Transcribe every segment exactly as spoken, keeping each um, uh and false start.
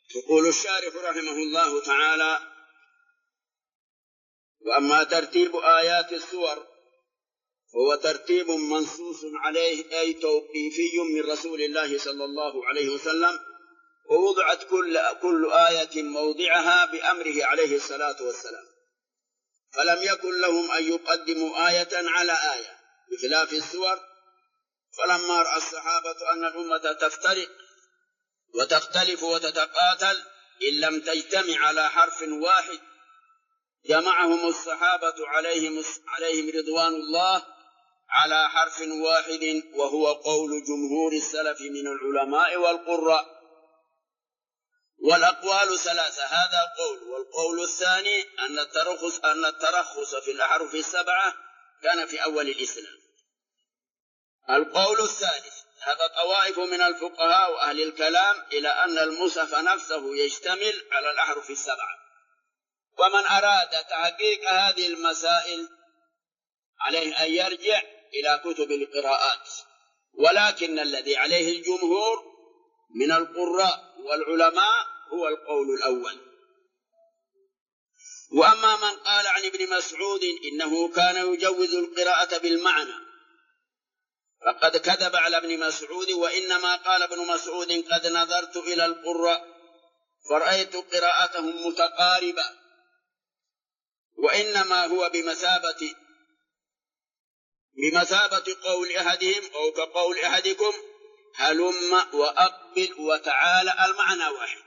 يقول الشارح رحمه الله تعالى: وأما ترتيب آيات السور هو ترتيب منصوص عليه، أي توقيفي من رسول الله صلى الله عليه وسلم، ووضعت كل, كل آية موضعها بأمره عليه الصلاة والسلام، فلم يكن لهم أن يقدموا آية على آية بخلاف السور. فلما رأى الصحابة أن الأمة تفترق وتختلف وتتقاتل إن لم تجتمع على حرف واحد، جمعهم الصحابة عليهم, عليهم رضوان الله على حرف واحد، وهو قول جمهور السلف من العلماء والقراء. والأقوال ثلاثة، هذا قول. والقول الثاني أن الترخص, أن الترخص في الأحرف السبعة كان في أول الإسلام. القول الثالث ذهب طوائف من الفقهاء وأهل الكلام إلى أن المصحف نفسه يشتمل على الأحرف السبعة، ومن أراد تحقيق هذه المسائل عليه أن يرجع إلى كتب القراءات، ولكن الذي عليه الجمهور من القراء والعلماء هو القول الأول. وأما من قال عن ابن مسعود إنه كان يجوز القراءة بالمعنى فقد كذب على ابن مسعود، وإنما قال ابن مسعود: قد نظرت إلى القراء فرأيت قراءتهم متقاربة، وإنما هو بمثابة بمثابة قول أحدهم أو كقول أحدكم: هلم وأقبل وتعالى، المعنى واحد،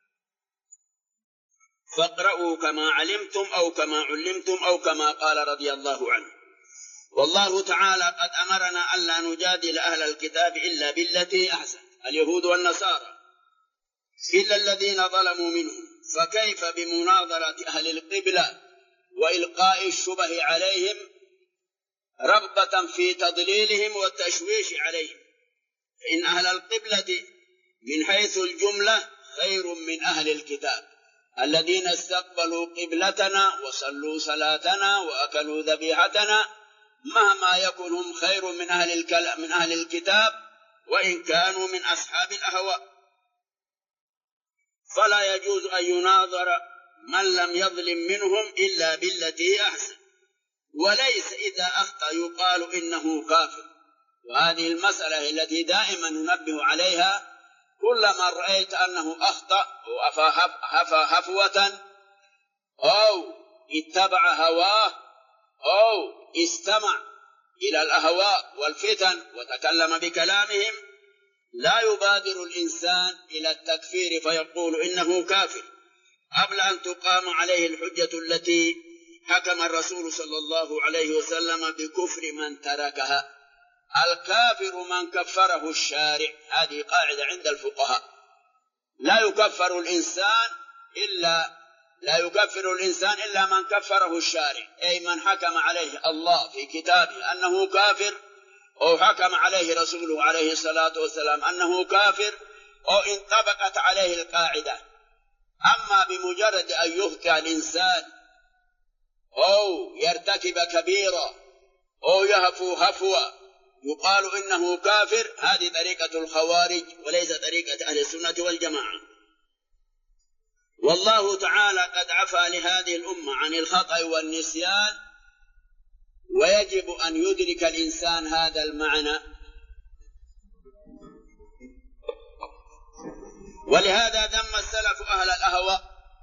فاقرأوا كما علمتم أو كما علمتم أو كما قال رضي الله عنه. والله تعالى قد أمرنا ألا نجادل أهل الكتاب إلا بالتي أحسن، اليهود والنصارى، إلا الذين ظلموا منهم، فكيف بمناظرة أهل القبلة وإلقاء الشبه عليهم رغبة في تضليلهم والتشويش عليهم؟ فإن أهل القبلة من حيث الجملة خير من أهل الكتاب الذين استقبلوا قبلتنا وصلوا صلاتنا وأكلوا ذبيحتنا، مهما يكن هم خير من أهل, من أهل الكتاب وإن كانوا من أصحاب الأهواء. فلا يجوز أن يناظر من لم يظلم منهم إلا بالتي أحسن، وليس إذا أخطأ يقال إنه كافر. وهذه المسألة التي دائما ننبه عليها، كلما رأيت أنه أخطأ وهفى هفوة أو اتبع هواه أو استمع إلى الأهواء والفتن وتكلم بكلامهم، لا يبادر الإنسان إلى التكفير فيقول إنه كافر قبل أن تقام عليه الحجة التي حكم الرسول صلى الله عليه وسلم بكفر من تركها. الكافر من كفره الشارع، هذه قاعدة عند الفقهاء. لا يكفر الإنسان إلا لا يكفر الإنسان إلا من كفره الشارع، أي من حكم عليه الله في كتابه أنه كافر، أو حكم عليه رسوله عليه الصلاة والسلام أنه كافر، أو انطبقت عليه القاعدة. أما بمجرد أن يخطئ الإنسان أو يرتكب كبيرة أو يهفو هفوة يقال إنه كافر، هذه طريقة الخوارج وليس طريقة أهل السنة والجماعة. والله تعالى قد عفى لهذه الأمة عن الخطأ والنسيان، ويجب أن يدرك الإنسان هذا المعنى. ولهذا ذم السلف أهل الأهواء،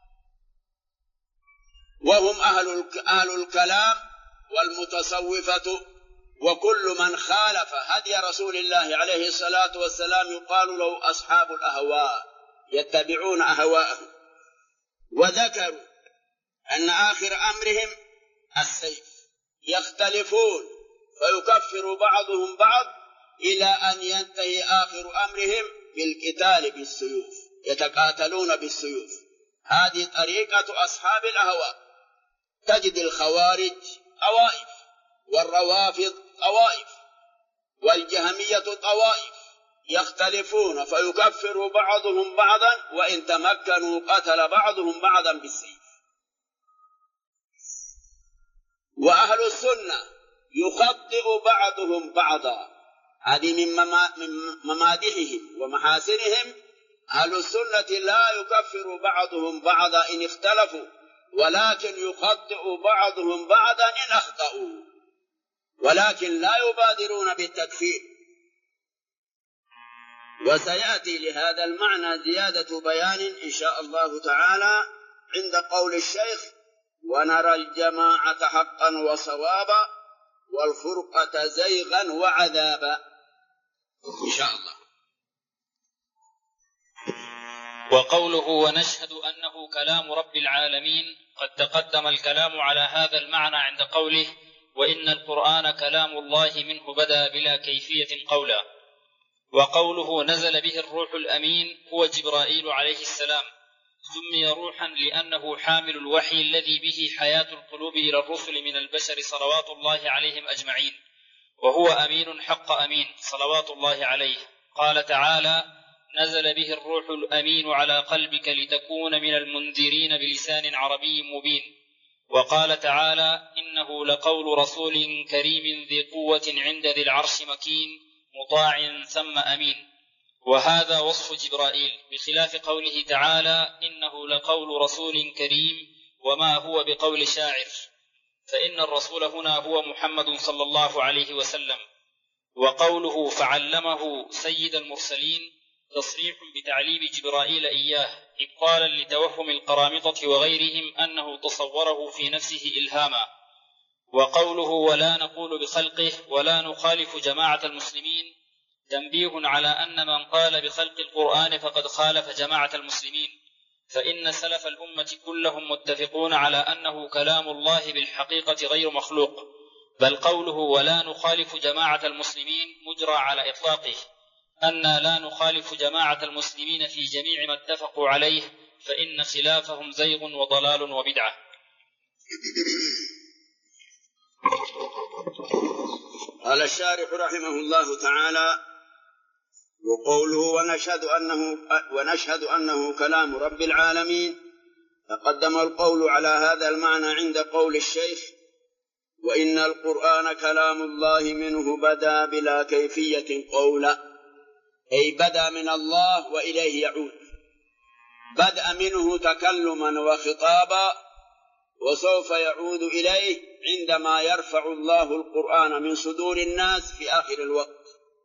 وهم أهل أهل الكلام والمتصوفة، وكل من خالف هدي رسول الله عليه الصلاة والسلام يقال له أصحاب الأهواء، يتبعون أهواءهم. وذكروا أن آخر أمرهم السيف، يختلفون فيكفر بعضهم بعض إلى أن ينتهي آخر أمرهم بالقتال بالسيوف، يتقاتلون بالسيوف. هذه طريقة أصحاب الأهواء. تجد الخوارج طوائف، والروافض طوائف، والجهمية طوائف، يختلفون فيكفر بعضهم بعضا، وإن تمكنوا قتل بعضهم بعضا بالسيف. وأهل السنة يخطئ بعضهم بعضا، هذه من ممادحهم ومحاسنهم أهل السنة لا يكفر بعضهم بعضا إن اختلفوا، ولكن يخطئ بعضهم بعضا إن أخطأوا، ولكن لا يبادرون بالتكفير. وسيأتي لهذا المعنى زيادة بيان إن شاء الله تعالى عند قول الشيخ: ونرى الجماعة حقا وصوابا والفرقة زيغا وعذابا، إن شاء الله. وقوله ونشهد أنه كلام رب العالمين، قد تقدم الكلام على هذا المعنى عند قوله: وإن القرآن كلام الله منه بدأ بلا كيفية قولا. وقوله نزل به الروح الأمين هو جبرائيل عليه السلام، سمي روحا لأنه حامل الوحي الذي به حياة القلوب إلى الرسل من البشر صلوات الله عليهم أجمعين، وهو أمين حق أمين صلوات الله عليه. قال تعالى: نزل به الروح الأمين على قلبك لتكون من المنذرين بلسان عربي مبين. وقال تعالى: إنه لقول رسول كريم ذي قوة عند ذي العرش مكين مطاع ثم أمين. وهذا وصف جبرائيل، بخلاف قوله تعالى: إنه لقول رسول كريم وما هو بقول شاعر، فإن الرسول هنا هو محمد صلى الله عليه وسلم. وقوله فعلمه سيد المرسلين تصريح بتعليم جبرائيل إياه، إبطالا لتوهم القرامطة وغيرهم أنه تصوره في نفسه إلهاما. وقوله ولا نقول بخلقه ولا نخالف جماعة المسلمين، تنبيه على أن من قال بخلق القرآن فقد خالف جماعة المسلمين، فإن سلف الأمة كلهم متفقون على أنه كلام الله بالحقيقة غير مخلوق، بل قوله ولا نخالف جماعة المسلمين مجرى على إطلاقه، أن لا نخالف جماعة المسلمين في جميع ما اتفقوا عليه، فإن خلافهم زيغ وضلال وبدعة. قال الشارح رحمه الله تعالى: وقوله ونشهد أنه, ونشهد أنه كلام رب العالمين، تقدم القول على هذا المعنى عند قول الشيخ: وإن القرآن كلام الله منه بدا بلا كيفية قولا، أي بدا من الله وإليه يعود، بدأ منه تكلما وخطابا، وسوف يعود إليه عندما يرفع الله القرآن من صدور الناس في آخر الوقت.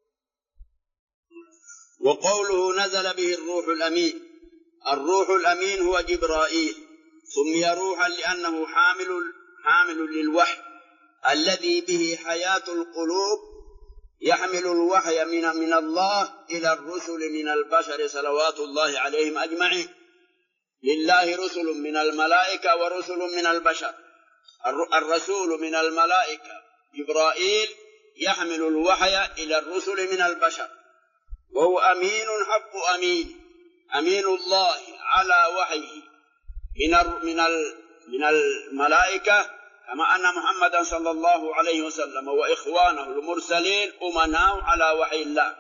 وقوله نزل به الروح الأمين، الروح الأمين هو جبرائيل، سمي روحا لأنه حامل, حامل للوحي الذي به حياة القلوب، يحمل الوحي من, من الله إلى الرسل من البشر صلوات الله عليهم أجمعين. لله رسل من الملائكة ورسل من البشر. الرسول من الملائكة جبرائيل يحمل الوحي إلى الرسل من البشر، وهو أمين حق أمين، أمين الله على وحيه من من الملائكة، كما أن محمدا صلى الله عليه وسلم وإخوانه المرسلين أمناء على وحي الله.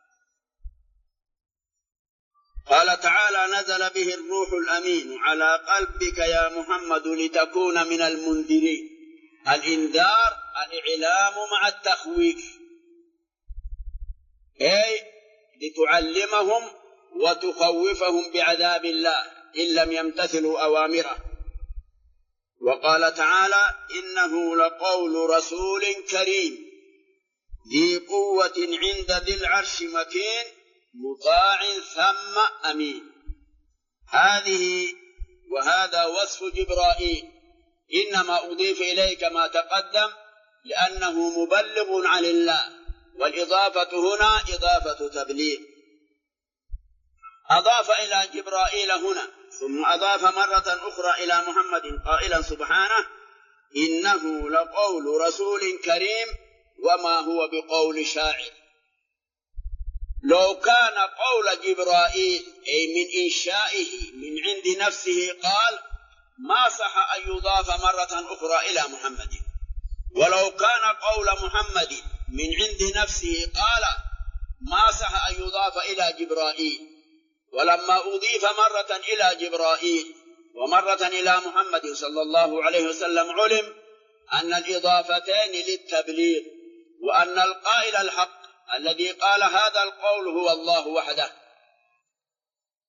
قال تعالى: نزل به الروح الأمين على قلبك يا محمد لتكون من المنذرين. الإنذار الإعلام مع التخويف، أي لتعلمهم وتخوفهم بعذاب الله إن لم يمتثلوا أوامره. وقال تعالى: إنه لقول رسول كريم ذي قوة عند ذي العرش مكين مطاع ثم أمين. هذه وهذا وصف جبرائيل، إنما أضيف إليه كما تقدم لأنه مبلغ عن الله، والإضافة هنا إضافة تبليغ. أضاف إلى جبرائيل هنا، ثم أضاف مرة أخرى إلى محمد قائلا سبحانه: إنه لقول رسول كريم وما هو بقول شاعر. لو كان قول جبرائيل أي من إنشائه من عند نفسه قال، ما صح أن يضاف مرة أخرى إلى محمد. ولو كان قول محمد من عند نفسه قال، ما صح أن يضاف إلى جبرائيل. ولما أضيف مرة إلى جبرائيل ومرة إلى محمد صلى الله عليه وسلم، علم أن الإضافتين للتبليغ، وأن القائل الحق الذي قال هذا القول هو الله وحده.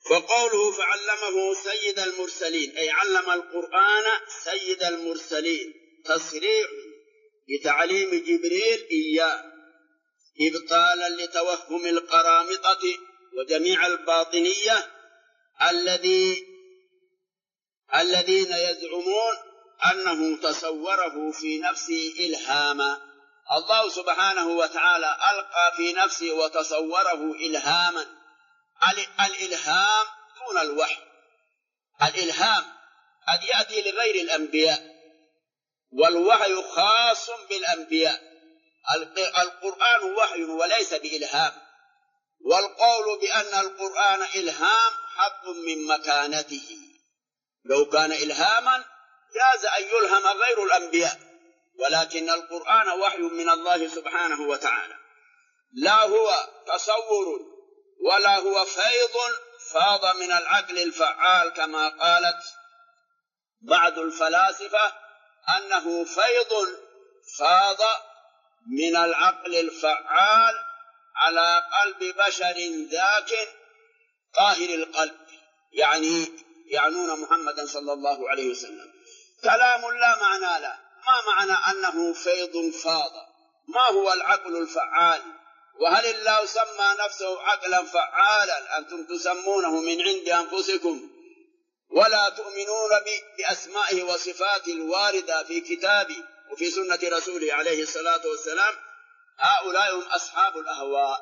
وقوله فعلمه سيد المرسلين أي علم القرآن سيد المرسلين تصريح بتعليم جبريل إياه إبطالا لتوهم القرامطة وجميع الباطنية الذي الذين يزعمون أنه تصوره في نفسه إلهاما. الله سبحانه وتعالى ألقى في نفسه وتصوره إلهاما. الإلهام دون الوحي. الإلهام قد يأتي لغير الأنبياء والوحي خاص بالأنبياء. القرآن وحي وليس بإلهام، والقول بأن القرآن إلهام حق من مكانته. لو كان إلهاما جاز أن يلهم غير الأنبياء، ولكن القرآن وحي من الله سبحانه وتعالى، لا هو تصور ولا هو فيض فاض من العقل الفعال كما قالت بعض الفلاسفة أنه فيض فاض من العقل الفعال على قلب بشر ذاك طاهر القلب، يعني يعنون محمدا صلى الله عليه وسلم. كلام لا معنى له. ما معنى أنه فيض فاض؟ ما هو العقل الفعال؟ وهل الله سمى نفسه عقلا فعالا أنتم تسمونه من عند أنفسكم ولا تؤمنون بأسمائه وصفاته الواردة في كتابه وفي سنة رسوله عليه الصلاة والسلام؟ هؤلاء هم أصحاب الأهواء.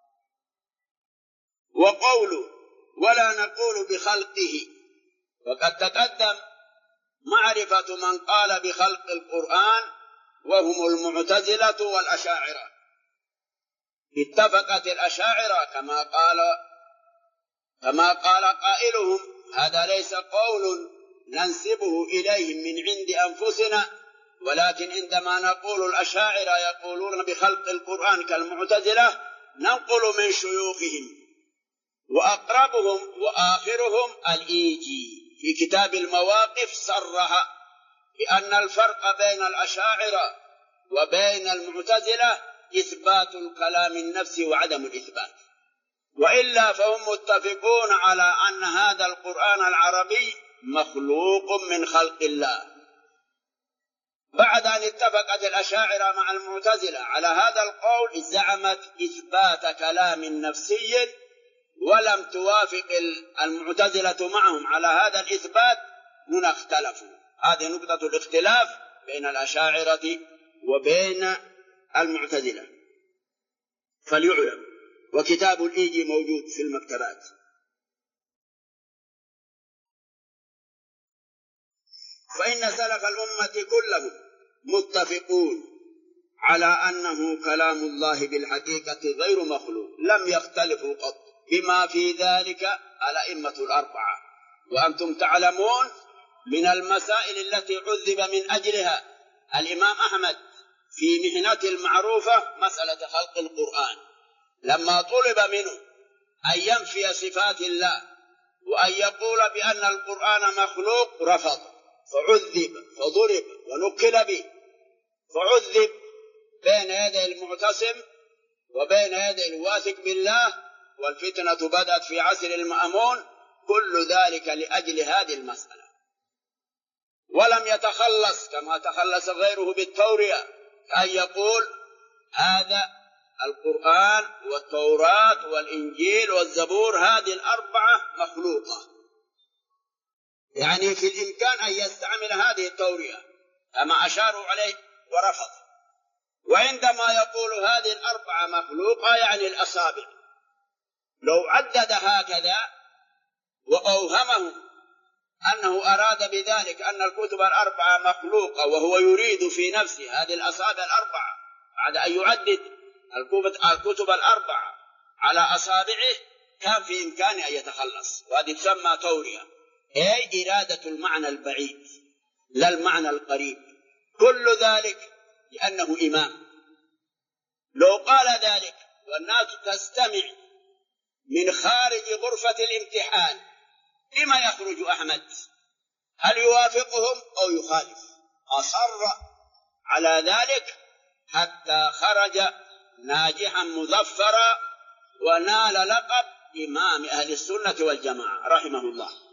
وقوله ولا نقول بخلقه، وقد تقدم معرفة من قال بخلق القرآن وهم المعتزلة والأشاعرة. اتفقت الأشاعرة كما قال كما قال قائلهم هذا ليس قول ننسبه إليهم من عند أنفسنا، ولكن عندما نقول الأشاعرة يقولون بخلق القرآن كالمعتزلة ننقل من شيوخهم، وأقربهم وآخرهم الإيجي في كتاب المواقف صرح بأن الفرق بين الأشاعرة وبين المعتزلة إثبات الكلام النفسي وعدم الإثبات، وإلا فهم متفقون على أن هذا القرآن العربي مخلوق من خلق الله. بعد أن اتفقت الأشاعرة مع المعتزلة على هذا القول زعمت إثبات كلام نفسي، ولم توافق المعتزلة معهم على هذا الإثبات، هنا اختلفوا. هذه نقطة الاختلاف بين الأشاعرة وبين المعتزلة فليعلم. وكتاب الإيجي موجود في المكتبات. فإن سلف الأمة كلهم متفقون على أنه كلام الله بالحقيقة غير مخلوق، لم يختلفوا قط، بما في ذلك الأئمة الأربعة. وأنتم تعلمون من المسائل التي عذب من أجلها الإمام أحمد في محنته المعروفة مسألة خلق القرآن، لما طلب منه أن ينفي صفات الله وأن يقول بأن القرآن مخلوق رفض، فعذب فضرب ونكل به، فعذب بين يدي المعتصم وبين يدي الواثق بالله، والفتنة بدأت في عصر المأمون. كل ذلك لأجل هذه المسألة، ولم يتخلص كما تخلص غيره بالتورية، أن يقول هذا القرآن والتوراة والإنجيل والزبور هذه الأربعة مخلوقة، يعني في الإمكان أن يستعمل هذه التورية كما أشاروا عليه ورفض. وعندما يقول هذه الأربعة مخلوقة يعني الأصابع، لو عدد هكذا وأوهمهم أنه أراد بذلك أن الكتب الأربعة مخلوقة وهو يريد في نفسه هذه الأصابع الأربعة، بعد أن يعدد الكتب الأربعة على أصابعه كان في إمكانه أن يتخلص، وهذه تسمى تورية، أي إرادة المعنى البعيد لا المعنى القريب. كل ذلك لأنه إمام. لو قال ذلك والناس تستمع من خارج غرفة الامتحان لما يخرج أحمد؟ هل يوافقهم أو يخالف؟ أصر على ذلك حتى خرج ناجحا مظفرا ونال لقب إمام أهل السنة والجماعة رحمه الله.